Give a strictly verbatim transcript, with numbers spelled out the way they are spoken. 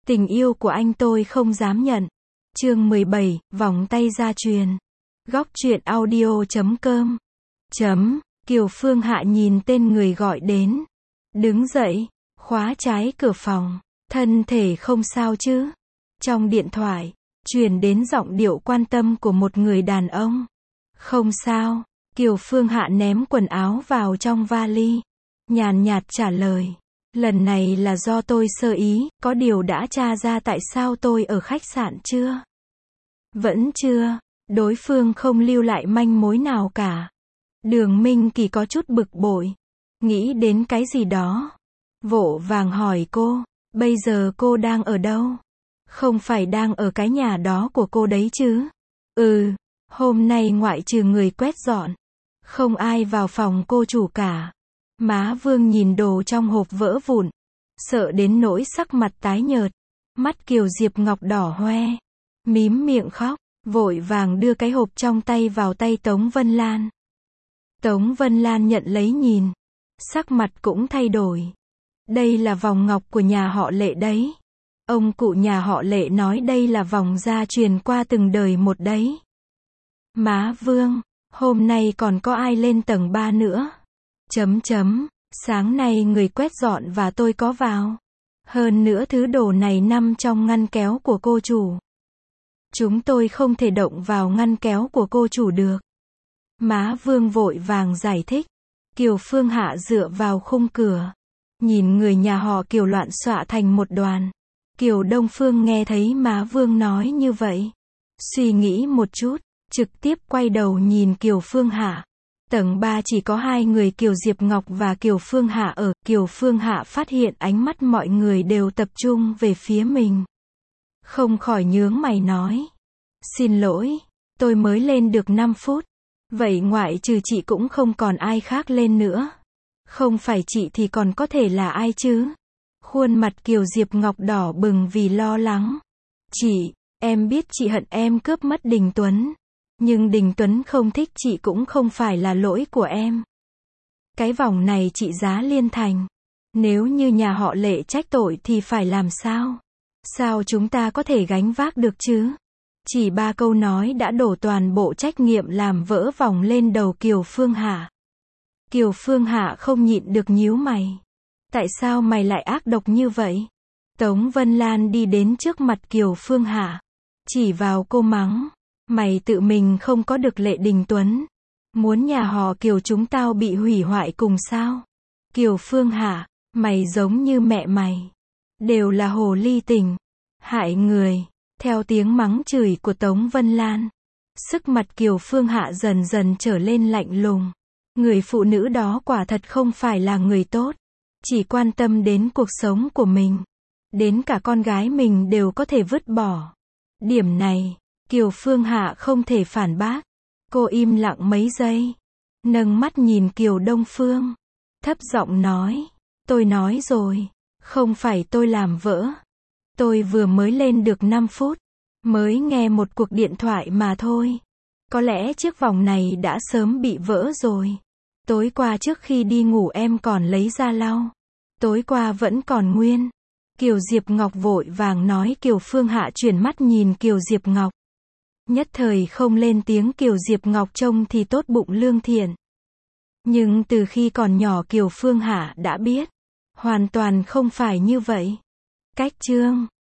Tình yêu của anh tôi không dám nhận. Chương mười bảy, vòng tay gia truyền. Góc truyện audio chấm com. Chấm, Kiều Phương Hạ nhìn tên người gọi đến. Đứng dậy, khóa trái cửa phòng. Thân thể không sao chứ? Trong điện thoại, truyền đến giọng điệu quan tâm của một người đàn ông. Không sao, Kiều Phương Hạ ném quần áo vào trong vali. Nhàn nhạt trả lời. Lần này là do tôi sơ ý, có điều đã tra ra tại sao tôi ở khách sạn chưa? Vẫn chưa, đối phương không lưu lại manh mối nào cả. Đường Minh Kỳ có chút bực bội, nghĩ đến cái gì đó. Vội vàng hỏi cô, bây giờ cô đang ở đâu? Không phải đang ở cái nhà đó của cô đấy chứ? Ừ, hôm nay ngoại trừ người quét dọn, không ai vào phòng cô chủ cả. Má Vương nhìn đồ trong hộp vỡ vụn, sợ đến nỗi sắc mặt tái nhợt, mắt Kiều Diệp Ngọc đỏ hoe, mím miệng khóc, vội vàng đưa cái hộp trong tay vào tay Tống Vân Lan. Tống Vân Lan nhận lấy nhìn, sắc mặt cũng thay đổi. Đây là vòng ngọc của nhà họ Lệ đấy. Ông cụ nhà họ Lệ nói đây là vòng gia truyền qua từng đời một đấy. Má Vương, hôm nay còn có ai lên tầng ba nữa? Chấm chấm, sáng nay người quét dọn và tôi có vào. Hơn nữa thứ đồ này nằm trong ngăn kéo của cô chủ. Chúng tôi không thể động vào ngăn kéo của cô chủ được. Má Vương vội vàng giải thích. Kiều Phương Hạ dựa vào khung cửa, nhìn người nhà họ Kiều loạn xạ thành một đoàn. Kiều Đông Phương nghe thấy má Vương nói như vậy, suy nghĩ một chút, trực tiếp quay đầu nhìn Kiều Phương Hạ. Tầng ba chỉ có hai người Kiều Diệp Ngọc và Kiều Phương Hạ ở. Kiều Phương Hạ phát hiện ánh mắt mọi người đều tập trung về phía mình, không khỏi nhướng mày nói. Xin lỗi, tôi mới lên được năm phút. Vậy ngoại trừ chị cũng không còn ai khác lên nữa. Không phải chị thì còn có thể là ai chứ? Khuôn mặt Kiều Diệp Ngọc đỏ bừng vì lo lắng. Chị, em biết chị hận em cướp mất Đình Tuấn. Nhưng Đình Tuấn không thích chị cũng không phải là lỗi của em. Cái vòng này trị giá liên thành. Nếu như nhà họ Lệ trách tội thì phải làm sao? Sao chúng ta có thể gánh vác được chứ? Chỉ ba câu nói đã đổ toàn bộ trách nhiệm làm vỡ vòng lên đầu Kiều Phương Hạ. Kiều Phương Hạ không nhịn được nhíu mày. Tại sao mày lại ác độc như vậy? Tống Vân Lan đi đến trước mặt Kiều Phương Hạ, chỉ vào cô mắng. Mày tự mình không có được Lệ Đình Tuấn, muốn nhà họ Kiều chúng tao bị hủy hoại cùng sao? Kiều Phương Hạ, mày giống như mẹ mày, đều là hồ ly tinh, hại người. Theo tiếng mắng chửi của Tống Vân Lan, sức mặt Kiều Phương Hạ dần dần trở lên lạnh lùng. Người phụ nữ đó quả thật không phải là người tốt, chỉ quan tâm đến cuộc sống của mình, đến cả con gái mình đều có thể vứt bỏ. Điểm này, Kiều Phương Hạ không thể phản bác. Cô im lặng mấy giây, nâng mắt nhìn Kiều Đông Phương, thấp giọng nói, tôi nói rồi, không phải tôi làm vỡ. Tôi vừa mới lên được năm phút, mới nghe một cuộc điện thoại mà thôi. Có lẽ chiếc vòng này đã sớm bị vỡ rồi. Tối qua trước khi đi ngủ em còn lấy ra lau. Tối qua vẫn còn nguyên. Kiều Diệp Ngọc vội vàng nói. Kiều Phương Hạ chuyển mắt nhìn Kiều Diệp Ngọc. Nhất thời không lên tiếng. Kiều Diệp Ngọc trông thì tốt bụng lương thiện. Nhưng từ khi còn nhỏ Kiều Phương Hạ đã biết, hoàn toàn không phải như vậy. Cách chương